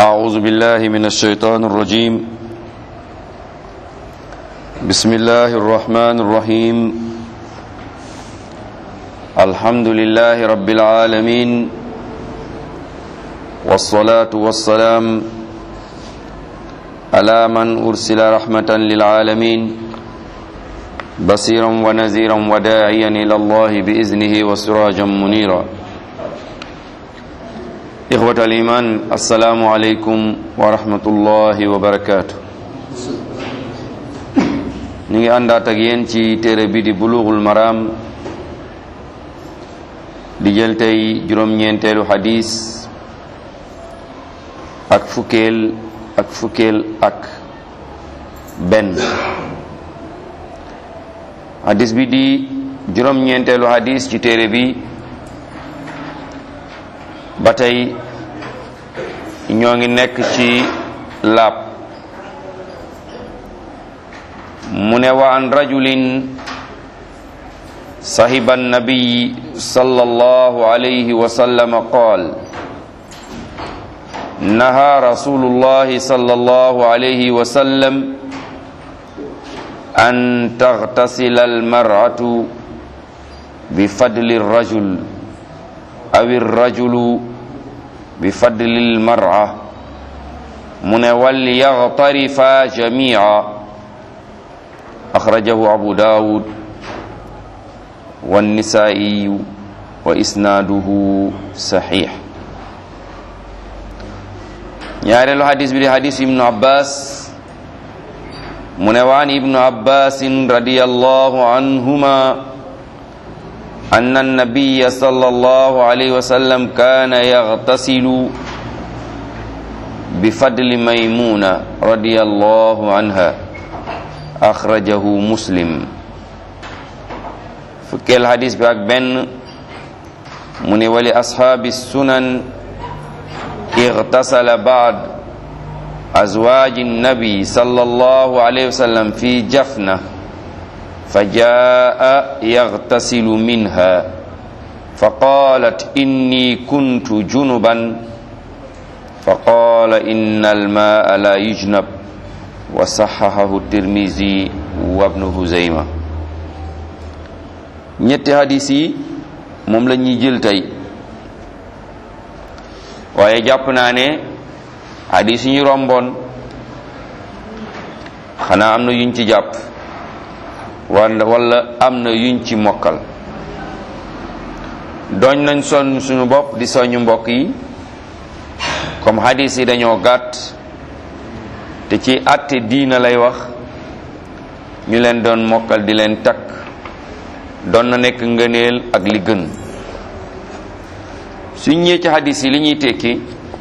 أعوذ بالله من الشيطان الرجيم. بسم الله الرحمن الرحيم. الحمد لله رب العالمين، والصلاة والسلام على من أرسل رحمة للعالمين، بصيرا ونذيرا وداعيا إلى الله بإذنه وسراجا منيرا. إخوة الإيمان، السلام عليكم ورحمة الله وبركاته. ñu ngi àndaat ak yéen ci téere bi di Bulughul Maram, di jël tey juróom-ñeenteelu xadis ak fukkeel ak benn. xadis bi di juróom-ñeenteelu xadis ci téere bi, ba tey ñoo ngi nekk ci laab. mu ne wa an rajulin sahiba annabiy sallallahu alayhi wa sallam qaal naha rasulullahi sallallahu alayhi wa sallam an taghtasila almar'atu bifadli arrajul aw arrajulu bifadli almar'a. mu ne wal yaghtarifa jami'a. axrajahu abu daawud wannisaa'iyu wa isnaaduhu saxiix. ñaareelu xadis bi di xadis ibnu abbas. mu ne waan ibnu abbasin radiyallahu anhuma anna annabiya sallallahu alayhi wa sallam kaana yaghtasilu bifadli maymuna radiyallahu anha. axrajahu muslim. fukkeel hadis bi ak benn mu ne wali ashaabi sunan igtasala baad azwaaji nabi sallallahu alayhi wa sallam fi jafna fa jaa yagtasilu minha fa qaalat inni kuntu junuban fa qaala inna almaa la yujnab wa saxahahu tirmizi wa ibnu huzayma. ñetti hadis yi moom la ñuy jël tey, waaye jàpp naa ne hadis yi ñu romboon xanaa am na yuñ ci jàpp wala am na yuñ ci mokkal. doñ nañ sonn suñu bopp di soñu mbokk yi, comme hadis yi dañoo gàtt te ci àtte diina lay wax, ñu leen doon mokkal di leen takk doon na nekk ngëneel ak li gën. suñ ñëwee ci hadis yi li ñuy tekki,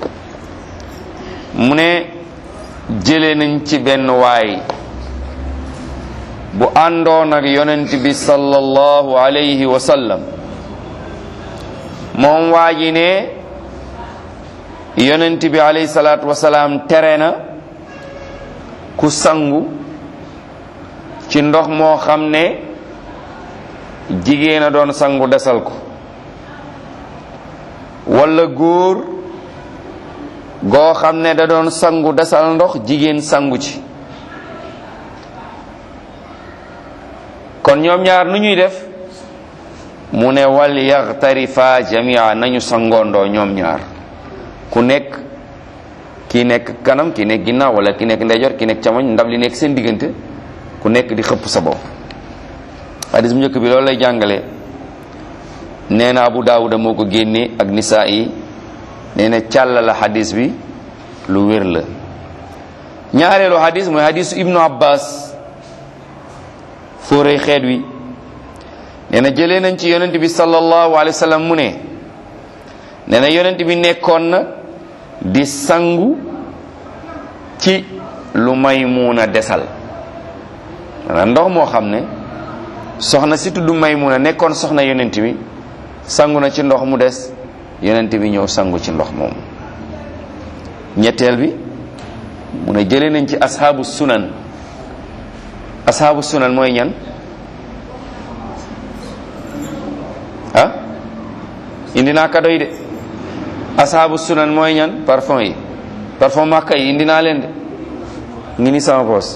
mu ne jëlee nañ ci benn waay bu àndoon ak yonent bi sallallahu alayhi wa sallam. moom waa ji ne yonent bi alayhi salaatu wa salaam tere na ku sangu ci ndox moo xam ne jigéen a doon sangu desal ko, walla góor goo xam ne da doon sangu desal ndox jigéen sangu ci. kon ñoom ñaar nu ñuy def? mu ne wal yaghtarifa jamia, nañu sangoondoo ñoom ñaar, ku nekk, kii nekk kanam, kii nekk ginnaaw, wala kii nekk ndeyjoor, kii nekk càmmoñ, ndab li nekk seen diggante, ku nekk di xëpp sa bopp. hadis bu njëkk bi loolu lay jàngale. nee na Abu Daawuda moo ko génne ak Nisaa'i. nee na càlla la hadis bi lu wér la. ñaareelu hadis mooy hadisu Ibnu Abbas, fóorey xeet wi. nee na jëlee nañ ci yonent bi sallallahu alayhi wa sallam mu ne, nee na yonent bi nekkoon na di sangu ci lu Maymuna desal. maanaam ndox moo xam ne soxna si tudd Maymuna nekkoon soxna yonent bi sangu na ci ndox mu des, yonent bi ñëw sangu ci ndox moomu. ñetteel bi mu ne jëlee nañ ci ashaabu sunan. ashaabu sunan mooy ñan? indi naa kado yi de. ashaabu sunan mooy ñan? parfum yi. parfum Makka yi indi naa leen de ngi ni sama poos.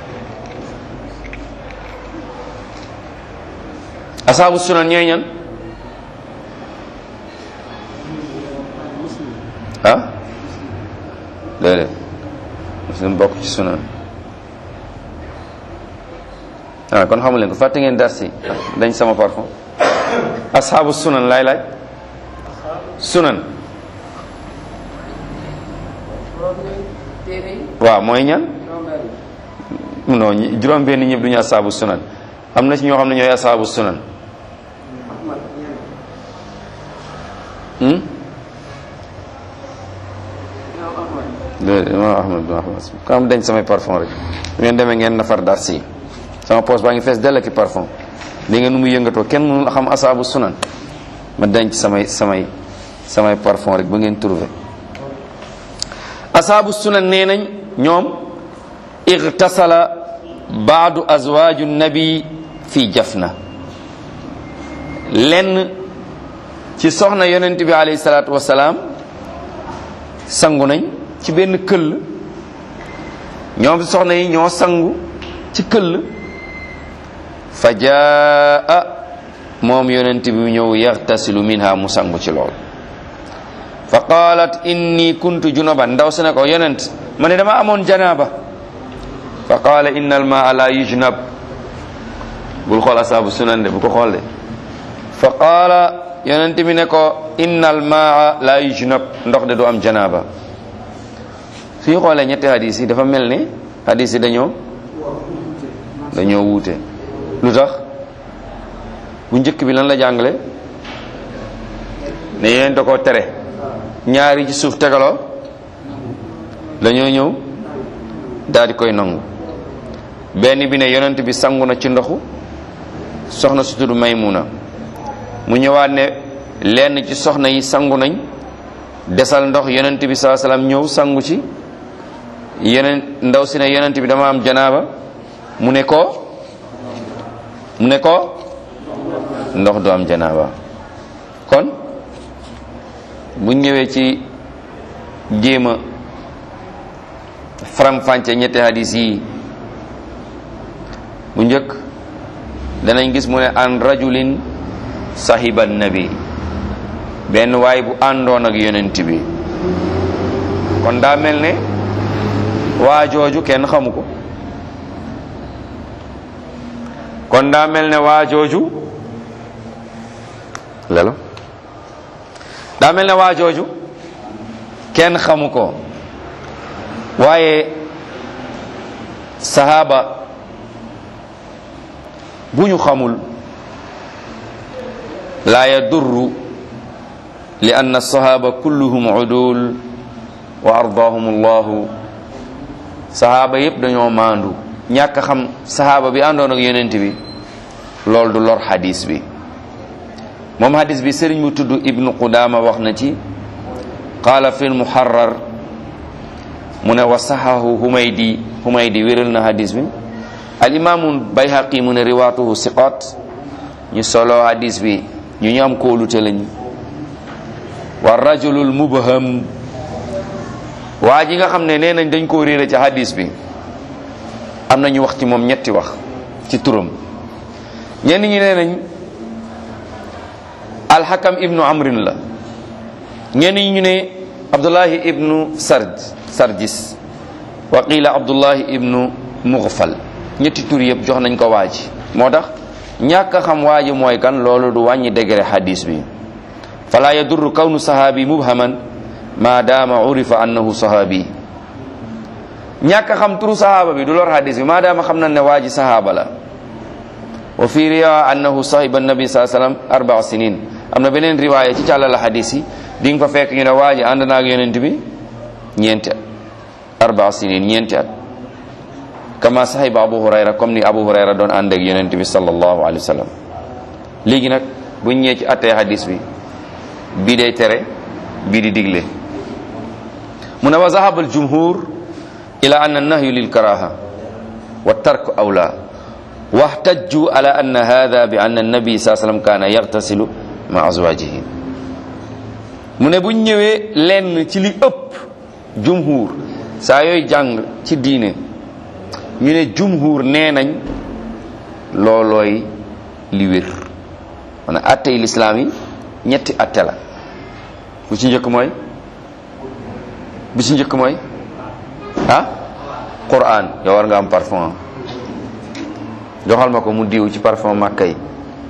asaabu sunan ñooy ñan ah déedéet muslim bokk ci sunan kon xamu leen ko fàtte ngeen darsi dañ sama parfum. asaabu sunan laay laaj sunan waaw mooy ñan non juróom benn ñëpp duñu asaabu sunan am na ci ñoo xam ne ñooy asaabu sunan déedéet imam ahmad bin ahmad kam dañ samay parfum rek ngeen demee ngeen nafar darsi yi sama poche baa ngi fees dell ki parfum li nga nu muy yëngatoo kenn mënul xam asaabu sunan ma denc samay parfum rek ba ngeen trouvé. asaabu sunan nee nañ ñoom igtasala baadu azwaaju nabi fi jafna lenn ci soxna yonent bi alayhi salaatu wasalaam sangu nañ ci benn këll. ñoom soxna yi ñoo sangu ci këll. fa jaa moom yonent bi ñëw yaxtasilu minha mu sangu ci lool. fa qalat inni kuntu junuban ndaw si ne ko yonent ma ne dama amoon janaaba. fa qaala inna al maa la yujnab bul xool asaabu sunan de bu ko xool de. fa qaala yonent bi ne ko inna al maa la yujnab ndox de du am janaaba. su ñu xoolee ñetti hadis yi dafa mel ni hadis yi dañoo wuute. lu tax bu njëkk bi lan la jàngale ne yonent da koo tere ñaari ci suuf tegaloo dañoo ñëw daal di koy nangu. benn bi ne yonent bi sangu na ci ndoxu soxna su tudd Maymuna mu ñëwaat ne lenn ci soxna yi sangu nañ desal ndox yonent bi sallallahu alayhi wasallam ñëw sangu ci yeneen ndaw si ne yonent bi dama am janaaba mu ne ko ndox du am janaaba. kon bu ñëwee ci jéema faram-fàcce ñetti hadis yi bu njëkk danañ gis mu ne an rajulin sahiban nabi benn waay bu àndoon ak yonent bi kon daa mel ne waa jooju kenn xamu ko. kon daa mel ne waa jooju lelo daa mel ne waa jooju kenn xamu ko waaye sahaaba bu ñu xamul la yadurru li anna sahaba kulluhum udul wa ardaahum allahu sahaaba yépp dañoo maandu. ñàkk xam sahaaba bi àndoon ak yonent bi loolu du lor hadis bi. moom hadis bi sëriñ mu tudd ibnu Qudama wax na ci qaala fi lmuharrar mu ne wa sahahu Humaydi wéral na hadis bi. al imaamu Bayhaqi mu ne riwaatuhu siqaat ñu solo hadis bi ñu am kóolute lañ. wa rajulul mubham waa ji nga xam ne nee nañ dañ koo réere ci hadis bi am na ñu wax ci moom ñetti wax ci turam. ñenn ñi nee nañ alxakam ibnu amrin la. ñenn ñi ñu ne abdullahi ibnu sarjis wa qila abdullahi ibnu mughfal. ñetti tur yëpp jox nañ ko waaji. moo tax ñàkk a xam waaji mooy kan loolu du wàññi degré hadis bi. fala yadurru kawnu sahabi mubhaman ma dama urifa annahu sahabi. ñàkk a xam turu sahaaba bi du lor hadis bi maadaama xam nañ ne waa ji sahaaba la. wa fi riwaya annahu sahiba nabi sallallahu alayhi wasallam 4 sinin am na beneen riwaaya ci càlla la hadis yi di nga fa fekk ñu ne waa ji ànd naag yonent bi ñeenti at 4 sinin ñeenti at kama sahiba abu hurayra comme ni abu hurayra doon ànd ak yonent bi sallallahu alayhi wasallam. léegi nag buñ ñëwee ci attee hadis bi bii day tere bii di digle mu ne wa zahaba al jumhur ila anna nahyu lil karaha wa tarku awla wahtajju ala anna hadha bi anna an-nabi sallallahu alayhi wasallam kana yaghtasilu ma azwajihi. mu ne buñ ñëwee lenn ci li ëpp jumhur saa yooyu jàng ci diine ñu ne jumhur nee nañ loolooy li wér maanaam atte yi lislaam yi ñetti atte la bu ci njëkk mooy Qur'an yow war nga am parfum joxal ma ko mu diw ci parfum Makka yi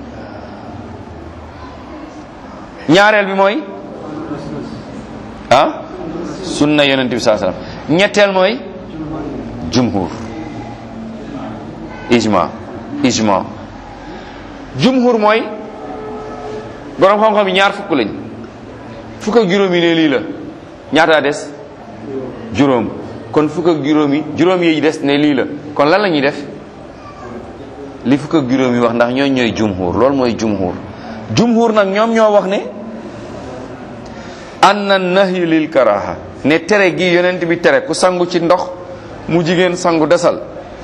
ñaareel bi mooy sunna yonent bi sallallahu alayhi wasallam ñetteel mooy jumhur ijma jumhur mooy borom xam-xam yi ñaar fukk lañ fukk ak juróom yi ne lii la ñaataa des juróom kon fukk ak juróom yi des ne lii la kon lan la ñuy def li fukk ak juróom yi wax ndax ñooy jumhur loolu mooy jumhur nag ñoom ñoo wax ne anna nahyu lil karaha ne tere gi yonent bi tere ku sangu ci ndox mu jigéen sangu desal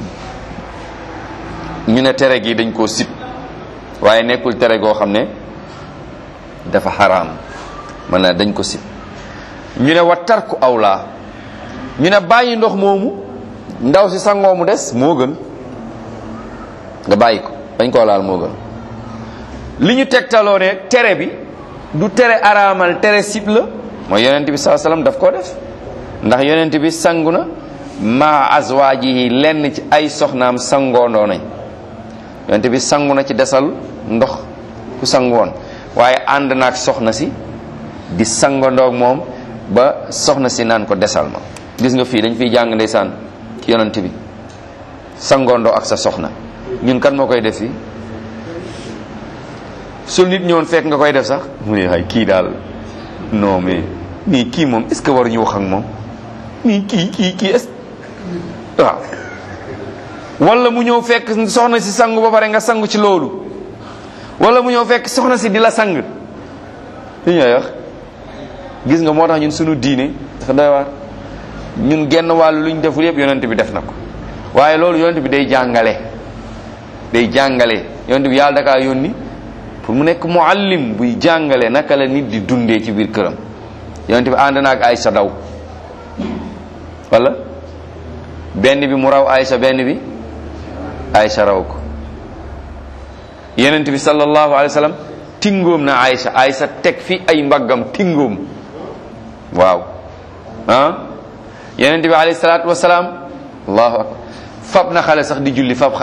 ñu ne tere gi dañ koo sib waaye nekkul tere goo xam ne dafa xaraam man na dañ ko sib ñu ne wa tarku awla ñu ne bàyyi ndox moomu ndaw si sangoo mu des moo gën nga bàyyi ko dañ koo laal moo gën li ñu tegtaloo ne tere bi du tere araamal tere sib la mooy yonent bi sallallahu alayhi wasallam daf koo def ndax yonent bi sangu na ma azwaajihi lenn ci ay soxnaam sangoondoo nañ yonent bi sangu na ci desal ndox ku sangu woon waaye ànd naak soxna si di sangondoog moom ba soxna si naan ko desal ma gis nga fii dañ fiy jàng ndeysaan ci yonent bi sangoondoo ak sa soxna ñun kan moo koy def fii su nit ñëwoon fekk nga koy def sax mu ne ay kii daal non mais nii kii moom est-ce que war ñu wax ak moom nii kii est waaw wala mu ñëw fekk soxna si sangu ba pare nga sangu ci loolu wala mu ñëw fekk soxna si di la sang li ñuy wax gis nga moo tax ñun suñu diine dafa doy waar ñun genn wàllu lu ñu deful yëpp yonent bi def na ko waaye loolu yonent bi day jàngale yonent bi yàlla dakaa yónni pour mu nekk muallim buy jàngale naka la nit di dundee ci biir këram yonent bi ànd na ak Aysa daw wala benn bi mu raw Aysa benn bi Aysa raw ko yonent bi sallallahu alayhi wa sallam tingoom na Aysa teg fi ay mbaggam tingoom waaw yonent bi alayhi salaatu wasalaam allahu akbar fab na xale sax di julli fab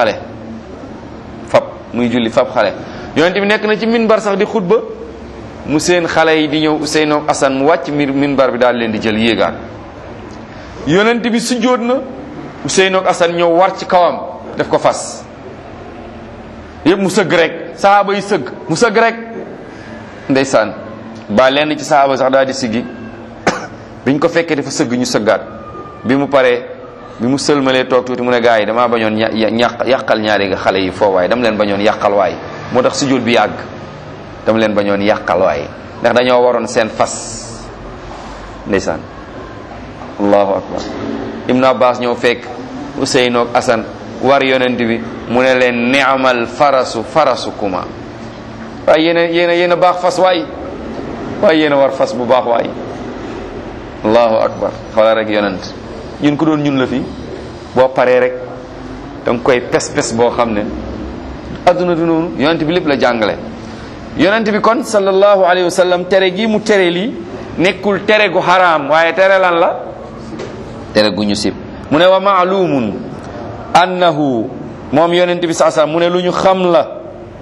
muy julli fab xale yonent bi nekk na ci minbar sax di xutba mu seen xale yi di ñëw Ousseynou ak Assane mu wàcc minbar bi daal leen di jël yéegaan yonent bi sujjóot na Ousseynou ak Assane ñëw war ci kawam def ko fas yëpp mu sëgg rek sahaaba yi sëgg mu sëgg rek ndeysaan ba lenn ci sahaaba sax daal di siggi biñ ko fekkee dafa sëgg ñu sëggaat bi mu paree bi mu sëlmalee toog tuuti mu ne gaa yi damaa bañoon yàqal ñaari xale yi foo waaye dama leen bañoon yàqal waay moo tax sujjóot bi yàgg dama leen bañoon yàqal waay ndax dañoo waroon seen fas ndeysaan allahu akbar ibnu abbas ñëw fekk Ousseynou ak Assane war yonent bi mu ne leen ni'mal farasukuma waaye yéen a baax fas waay yéen a war fas bu baax waay allahu akbar xawla rek yonent ñun ko doon ñun la fi boo paree rek danga koy pes boo xam ne adduna du noonu yonent bi lépp la jàngale yonent bi kon sallallahu alayhi wa sallam tere gi mu tere lii nekkul tere gu xaraam waaye tere lan la tere gu ñu sib mu ne wa maalumun annahu moom yonent bi saa mu ne lu ñu xam la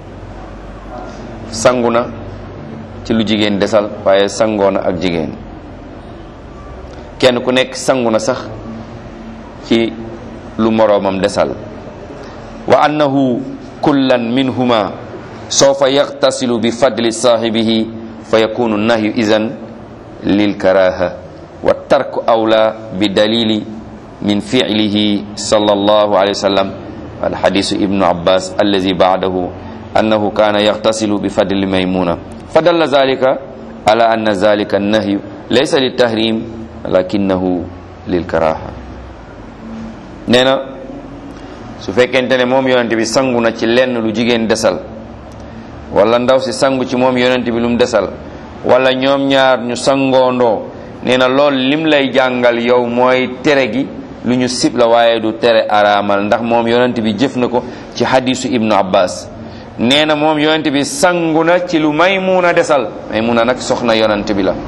sangu na ci lu jigéen desal waaye sangoo na ak jigéen kenn ku nekk sangu na sax ci lu moroomam desal wa annahu kullan minhuma sawfa yaghtasilu bi fadli saahibihi fa yakunu nahyu izan lil karaha wa tarku awla bi dalili min fi'lihi sallallahu alayhi wa sallam al hadisu ibnu abbas allazi ba'dahu annahu kana yaghtasilu bi fadli maymuna fadalla zalika ala anna zalika an-nahyu laysa lit tahrim lakinnahu lil karaha nee na su fekkente ne moom yonent bi sangu na ci lenn lu jigéen desal wala ndaw si sangu ci moom yonent bi lu mu desal wala ñoom ñaar ñu sangoondoo nee na lool lim lay jàngal yow mooy tere gi lu ñu sib la waaye du tere araamal, ndax moom yonent bi jëf na ko ci hadisu ibnu abbas. nee na moom yonent bi sangu na ci lu Maymuna desal. Maymuna nag soxna yonent bi la.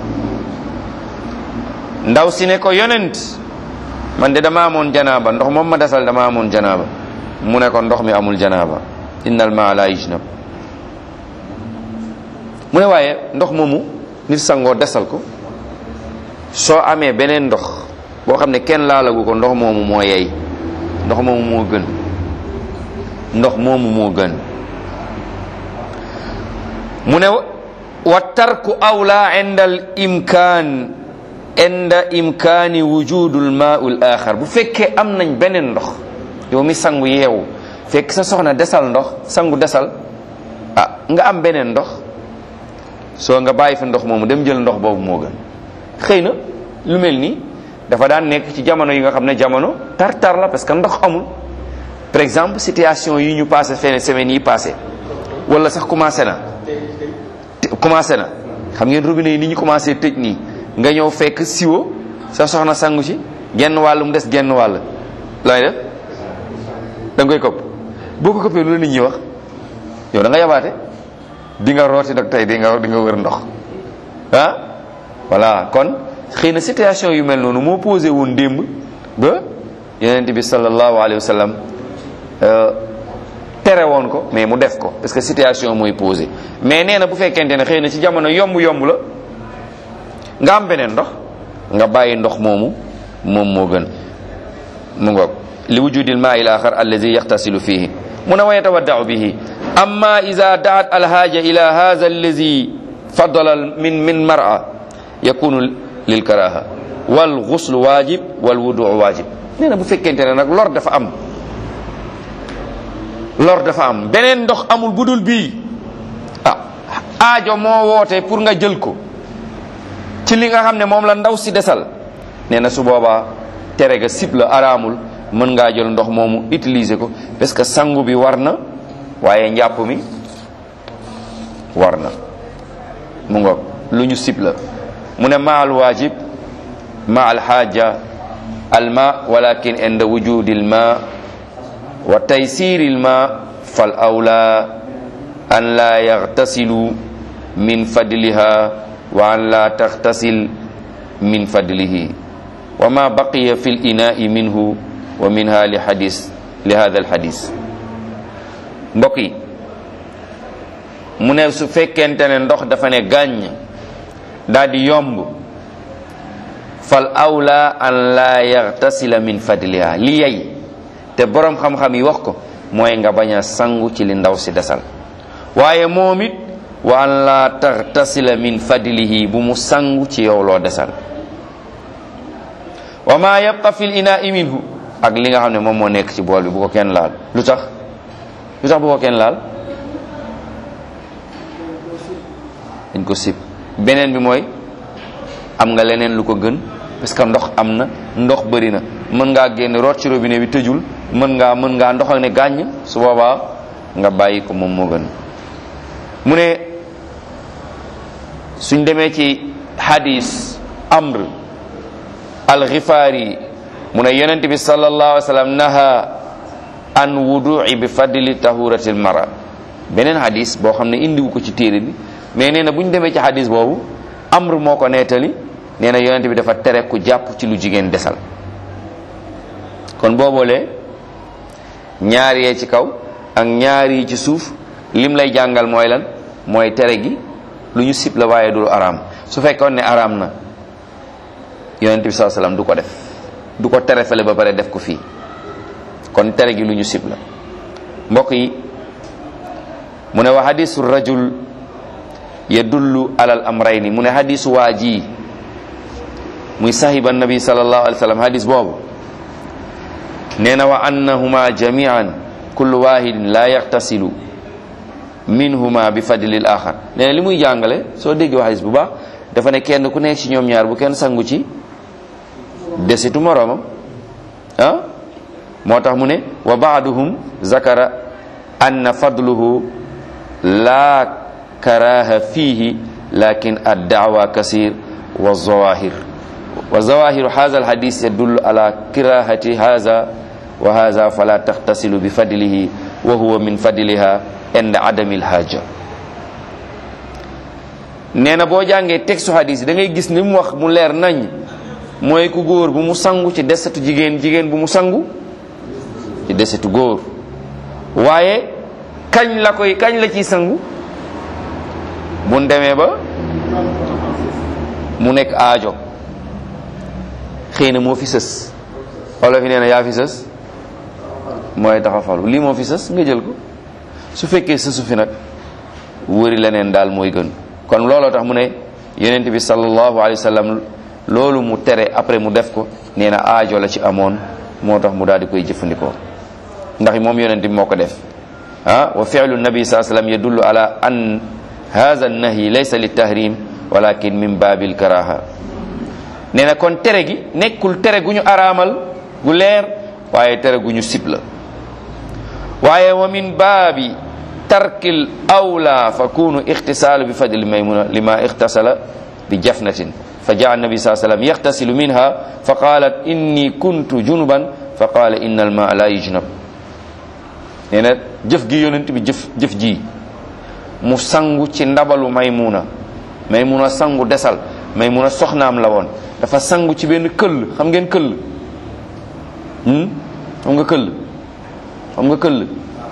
ndaw si ne ko yonent man de dama amoon janaaba, ndox moom ma desal dama amoon janaaba. mu ne ko ndox mi amul janaaba, innal maa la yujnab. mu ne waaye ndox moomu nit sangoo desal ko, soo amee beneen ndox boo xam ne kenn laalagu ko, ndox moomu moo yey, ndox moomu moo gën, ndox moomu moo gën. mu ne wa tarku awla inda al imkaan, inda imkaani wujudul maa'ul axar. bu fekkee am nañ beneen ndox, yow mi sangu yeewu fekk sa soxna desal ndox, sangu desal, nga am beneen ndox, soo nga bàyyi fi ndox moomu dem jël ndox boobu moo gën. xëy na lu mel nii dafa daan nekk ci jamono yi nga xam ne jamono tar-tar la, parce que ndox amul. par exemple situation yi ñu passé fenn semaines yi passé, wala sax commencé na xam ngeen robinet yi ni ñu commencé tëj nii, nga ñëw fekk siwo sa soxna sangu ci genn wàll mu des genn wàll, looy def da nga koy kopp. boo ko koppee lu la nit ñi wax, yow da nga yabaate, di nga rooti nag tey di nga wër ndox. voilà, kon xëy na situation yu mel noonu moo posé woon démb ba yonent bi sallallahu alayhi wa sallam tere woon ko, mais mu def ko parce que situation mooy posé. mais nee na bu fekkente ne xëy na ci jamono yomb la nga am beneen ndox, nga bàyyi ndox moomu moom moo gën. mu ngoog li wujudil maa il axar allazi yaxtasilu fihi. mu ne wa yatawaddau bihi. amma ida daat alhaaja ila hadha allazi faddala min mar'a yakunu lil karaha wal ghusl wajib wal wudu wajib. nee na bu fekkente ne nag lor dafa am beneen ndox amul budul bii, aajo moo woote pour nga jël ko ci li nga xam ne moom la ndaw si desal. nee na su boobaa tere ga sib la, araamul, mën ngaa jël ndox moomu utiliser ko, parce que sangu bi war na waaye njàpp mi war na. mu ngoog lu ñu sib la. mu ne ma al wajib ma al haja al ma walakin inda wujudil ma wa taysiril ma fal awla an la yaghtasilu min fadliha wa an la taghtasil min fadlihi wa ma baqiya fil ina'i minhu wa minha li hadha al hadith. mbokk yi, mu ne su fekkente ne ndox dafa ne gàññ daal di yomb, fal awla an la yaghtasila min fadliha, li yey te borom xam-xam yi wax ko mooy nga bañ a sangu ci li ndaw si desal. waaye moom it wa an la taghtasila min fadlihi, bu mu sangu ci yow loo desal. wa ma yabqa fil ina'i minhu, ak li nga xam ne moom moo nekk ci bool bi bu ko kenn laal. lu tax bu ko kenn laal? dañ ko sib. beneen bi mooy am nga leneen lu ko gën, parce que ndox am na, ndox bëri na, mën ngaa génn root ci robinet bi tëjul, mën ngaa ndox ak ne gàññ, su boobaa nga bàyyi ko, moom moo gën. mu ne suñ demee ci hadis Amr al-Ghifari, mu ne yonent bi sallallahu alayhi wa sallam naha an wudu'i bi fadli tahuratil mara. beneen hadis boo xam ne indiwu ko ci téere bi, mais nee na bu ñu demee ci hadis boobu Amr moo ko nettali. nee na yonent bi dafa tere ku jàpp ci lu jigéen desal. kon booboolee ñaar yee ci kaw ak ñaar yi ci suuf, lim lay jàngal mooy lan? mooy tere gi lu ñu sib la waaye du araam. su fekkoon ne araam na yonent bi sallallahu alayhi wasallam du ko def, du ko tere fele ba pare def ko fii. kon tere gi lu ñu sib la. mbokk yi, mu ne wa hadisu rajul yadullu alal amrayni. mu ne hadisu waa ji muy sahiba nabi sallallahu alayhi wasallam, hadis boobu nee na wa annahuma jami'an kullu wahidin la yaghtasilu minhuma bi fadlil axar. nee na li muy jàngale, soo déggee hadis bu baax, dafa ne kenn ku nekk ci ñoom ñaar bu kenn sangu ci desitu moroomam. moo tax mu ne wa ba'duhum zakara anna fadluhu la karaha fihi lakin ad-da'wa kasir wa zawahir. wa zawahiru hadha alhadith yadullu ala kirahati hadha wa hadha fala taxtasilu bi fadlihi wa huwa min fadliha inda adami alhaja. nee na boo jàngee texte hadith da ngay gis ni mu wax mu leer nañ mooy ku góor bu mu sangu ci desetu jigéen, jigéen bu mu sangu ci desetu góor. waaye kañ la ciy sangu bu demee ba mu nekk aajo, xëy na moo fi sës. wala fi nee na yaa fi sës mooy taxafalu, lii moo fi sës nga jël ko. su fekkee sësu fi nag wëri leneen daal mooy gën. kon looloo tax mu ne yonent bi sallallahu alayhi wa sallam loolu mu tere après mu def ko nee na aajo la ci amoon, moo tax mu daal di koy jëfandikoo ndax moom yonent bi moo ko def. wa fi'lu nabi sallallahu alayhi wa sallam yadullu ala an hadha an-nahy laysa lit-tahrim walakin min babil karaha. nee na kon tere gi nekkul tere gu ñu araamal gu leer, waaye tere gu ñu sib la. waaye wa min baabi tarkil awla fakunu ixtisaalu bi fadli maymuna lima ixtasala bi jafnatin fa jaa nabi saa sallam yaxtasilu minha fa qalat inni kuntu junuban fa qala inna al maa la yujnab. nee na jëf gi yonent bi jëf ji mu sangu ci ndabalu maymuna sangu desal. maymuna soxnaam la woon, dafa sangu ci benn këll. xam ngeen këll? xam nga këll? xam nga këll?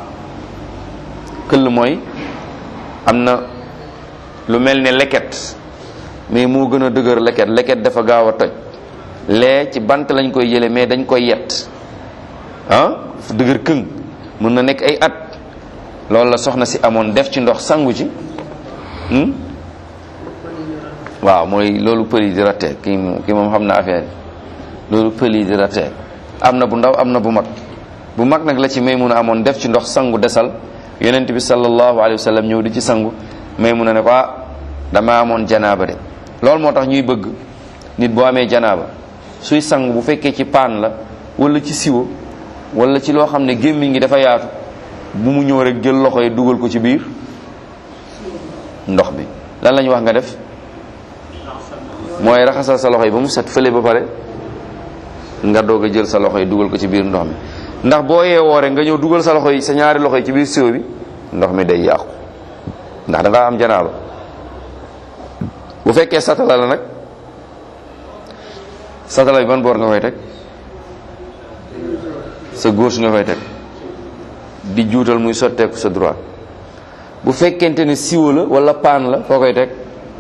këll mooy am na lu mel ne leket, mais moo gën a dëgër leket dafa gaaw a toj. lee ci bant lañ koy jële mais dañ koy yett dafa dëgër këng, mën na nekk ay at. loolu la soxna si amoon, def ci ndox sangu ci. waaw mooy loolu pël yi di rattee kii moom xam na affaire yi. loolu pël yi di rattee am na bu ndaw am na bu mag nag la ci Maymuna amoon, def ci ndox sangu desal. yonent bi sallallahu alayhi wa sallam ñëw di ci sangu. Maymuna ne ko dama amoon janaaba de. loolu moo tax ñuy bëgg nit boo amee janaaba suy sangu bu fekkee ci paan la wala ci siwo wala ci loo xam ne gémmiñ gi dafa yaatu, bu mu ñëw rek jël loxo yi dugal ko ci biir ndox bi. lan la ñu wax nga def? mooy raxasal sa loxo yi ba mu set fële ba pare nga doog a jël sa loxo yi dugal ko ci biir ndox mi. ndax boo yeewoo rek nga ñëw dugal sa loxo yi, sa ñaari loxo yi ci biir siwo bi, ndox mi day yàqu ndax da ngaa am janaaba. bu fekkee satala la nag, satala bi ban boor nga koy teg? sa gauche nga koy teg di juutal muy sotteeku sa droite. bu fekkente ne siwo la wala paan la, foo koy teg?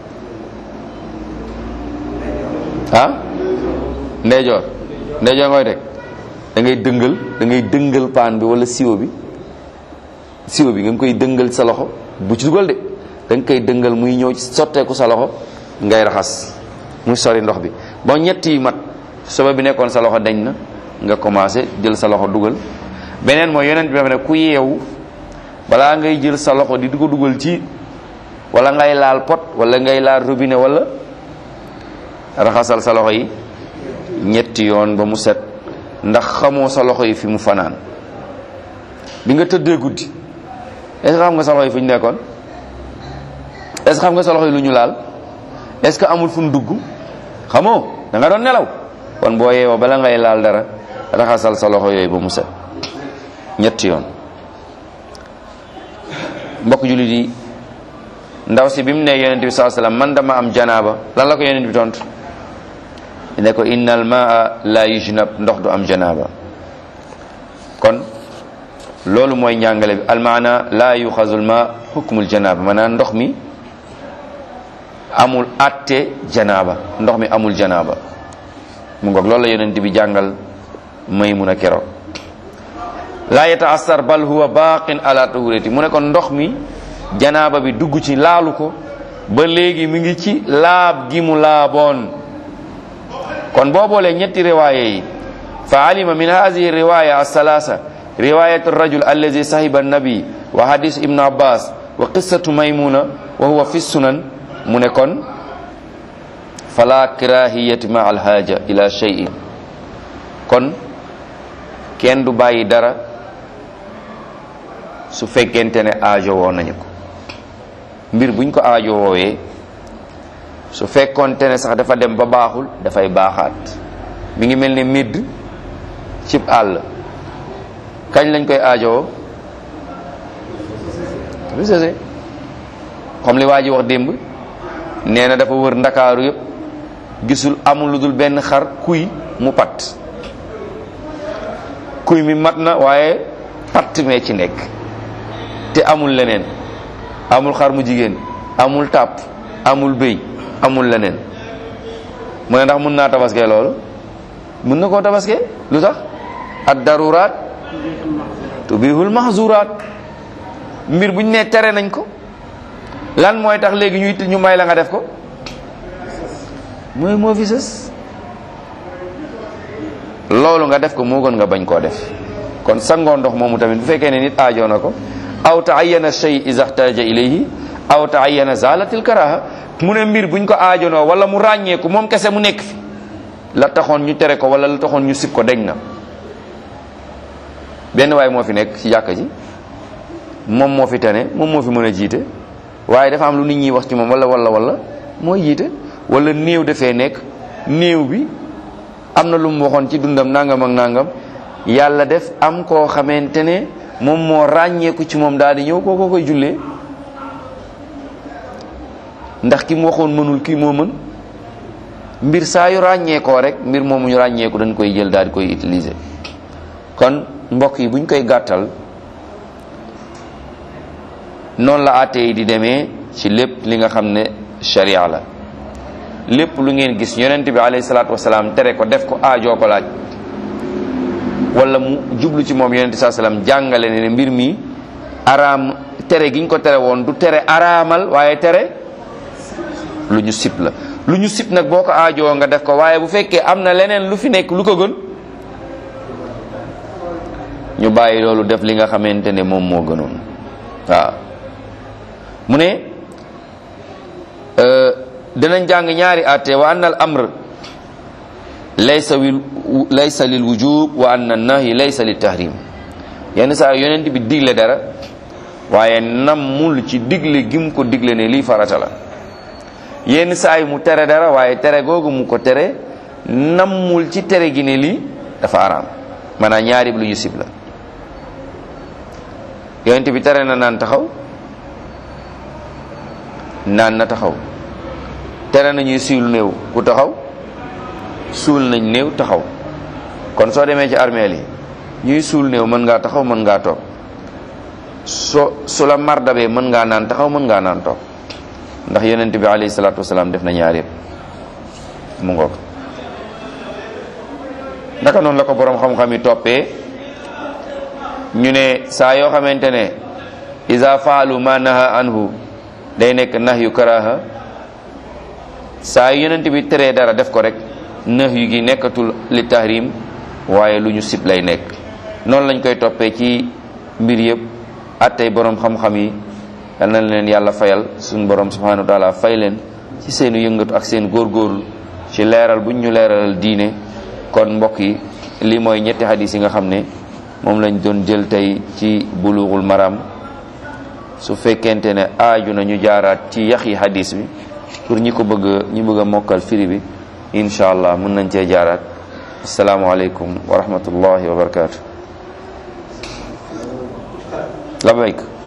ndeyjoor nga koy teg. da ngay dëngal paan bi wala siwo bi nga koy dëngal sa loxo, bu ci dugal de, da nga koy dëngal muy ñëw ci sotteeku sa loxo, ngay raxas muy sori ndox bi ba ñett yi mat. sobe bi nekkoon sa loxo dañ na, nga commencé jël sa loxo dugal. beneen mooy yonent bi dafa ne ku yeewu balaa ngay jël sa loxo di ko dugal ci, wala ngay laal pot wala ngay laal robinet, wala raxasal sa loxo yi ñetti yoon ba mu set, ndax xamoo sa loxo yi fi mu fanaan. bi nga tëddee guddi, est-ce que xam nga sa loxo yi fu ñu nekkoon? est-ce que xam nga sa loxo yi lu ñu laal? est-ce que amul fu mu dugg? xamoo, da nga doon nelaw. kon boo yeewoo bala ngay laal dara, raxasal sa loxo yooyu ba mu set ñetti yoon. mbokk jullit yi, ndaw si bi mu ne yonent bi sallallahu alayhi wasallam man dama am janaaba, lan la ko yonent bi tontu? ne ko innal maa la yujnab, ndox du am janaaba. kon loolu mooy njàngale bi. almaana la yuxazul ma hukmul janaaba, maanaam ndox mi amul atte janaaba, ndox mi amul janaaba. mu ngoog loolu la yonent bi jàngal Maymuna keroog. la yataassar bal huwa baqin ala tuhurati, mu ne kon ndox mi janaaba bi dugg ci laalu ko ba léegi mi ngi ci laab gi mu laaboon. kon boo boolee ñetti riwaaya yi, fa alima min hadhihi riwaya as-salasa riwayatu rajul allazi sahiba an-nabi wa hadith ibn abbas wa qissatu maymuna wa huwa fi sunan, mu ne kon fala kirahiyati ma al-haja ila shay'in. kon kenn du bàyyi dara su fekkente ne aajo woo nañu ko. mbir buñ ko aajo woowee su fekkoonte ne sax dafa dem ba baaxul dafay baaxaat. mi ngi mel ni midd cib àll kañ lañ koy aajowoo bu sësee comme li waa ji wax démb nee na dafa wër ndakaaru yëpp gisul amul lu dul benn xar kuy mu pat kuy mi mat na waaye patt mee ci nekk te amul leneen, amul xar mu jigéen, amul tàpp, amul béy, amul leneen. mu ne ndax mun naa tabaskee loolu? mun na koo tabaskee. lu tax? ad daruraat tubihul mahzuraat. mbir buñ ne tere nañ ko, lan mooy tax léegi ñu may la nga def ko? mooy moo fi sës. loolu nga def ko moo gën nga bañ koo def. kon sangoo ndox moomu tamit bu fekkee ne nit aajoo na ko, aw taayana shay iza ihtaja ilayhi aw taayana zalatil karaha. mu ne mbir buñ ko aajonoo wala mu ràññeeku moom kese mu nekk fi, la taxoon ñu tere ko wala la taxoon ñu sib ko deñ na. benn waay moo fi nekk ci jàkka ji, moom moo fi tane, moom moo fi mën a jiite, waaye dafa am lu nit ñi wax ci moom wala mooy jiite. wala néew dafee nekk, néew bi am na lu mu waxoon ci dundam nangam ak nangam, yàlla def am koo xamante ne moom moo ràññeeku ci moom daal di ñëw kooko koy jullee. ndax ki mu waxoon mënul kii moo mën. mbir saa yu ràññeekoo rek mbir moomu ñu ràññeeku dañ koy jël daal di koy utiliser. kon mbokk yi buñ koy gàttal noonu la àtte yi di demee ci lépp li nga xam ne sharia la. lépp lu ngeen gis yonent bi alayhi salaatu wasalaam tere ko def ko aajoo ko laaj, wala mu jublu ci moom yonent saa salaam jàngale ne mbir mi araam, tere giñ ko tere woon du tere araamal waaye tere lu ñu sib la. lu ñu sib nag boo ko aajoo nga def ko, waaye bu fekkee am na leneen lu fi nekk lu ko gën, ñu bàyyi loolu def li nga xamante ne moom moo gënoon. waaw mu ne dinañ jàng ñaari àtte wa anna al amr laysa lil wujub wa anna nahyi laysa lit tahrim. yenn saa yonent bi digle dara waaye nammul ci digle gim ko digle ne lii farata la. yenn saa yi mu tere dara waaye tere googu mu ko tere nammul ci tere gi ne lii dafa araam. maanaam ñaari lu ñu sib la. yonent bi tere na naan taxaw, naan na taxaw. tere nañuy suul néew, ku taxaw suul nañ néew taxaw. kon soo demee ci armeel yi ñuy suul néew mën ngaa taxaw, mën ngaa toog. su la mar dabee mën ngaa naan taxaw, mën ngaa naan toog, ndax yonent bi alayhi salaatu wasalaam def na ñaar yëpp. mu ngoog. naka noonu la ko boroom xam-xam yi toppee, ñu ne saa yoo xamante ne iza faalu ma naha anhu day nekk nahyu karaha. saa yu yonent bi teree dara def ko rek nahyu gi nekkatul li tahrim waaye lu ñu sib lay nekk. noonu lañ koy toppee ci mbir yëpp. attey boroom xam-xam yi yal na leen yàlla fayal, suñu boroom subhanahu wa taala fay leen ci seenu yëngatu ak seen góorgóorlu ci leeral buñ ñu leeralal diine. kon mbokk yi lii mooy ñetti hadis yi nga xam ne moom lañ doon jël tey ci bulughul maram. su fekkente ne aaju na ñu jaaraat ci yaxi hadis bi pour ñi bëgg a mokkal firi bi, incha allah mën nañ cee jaaraat. asalaamaaleykum wa rahmatullahi wa barakaatu. labbayk.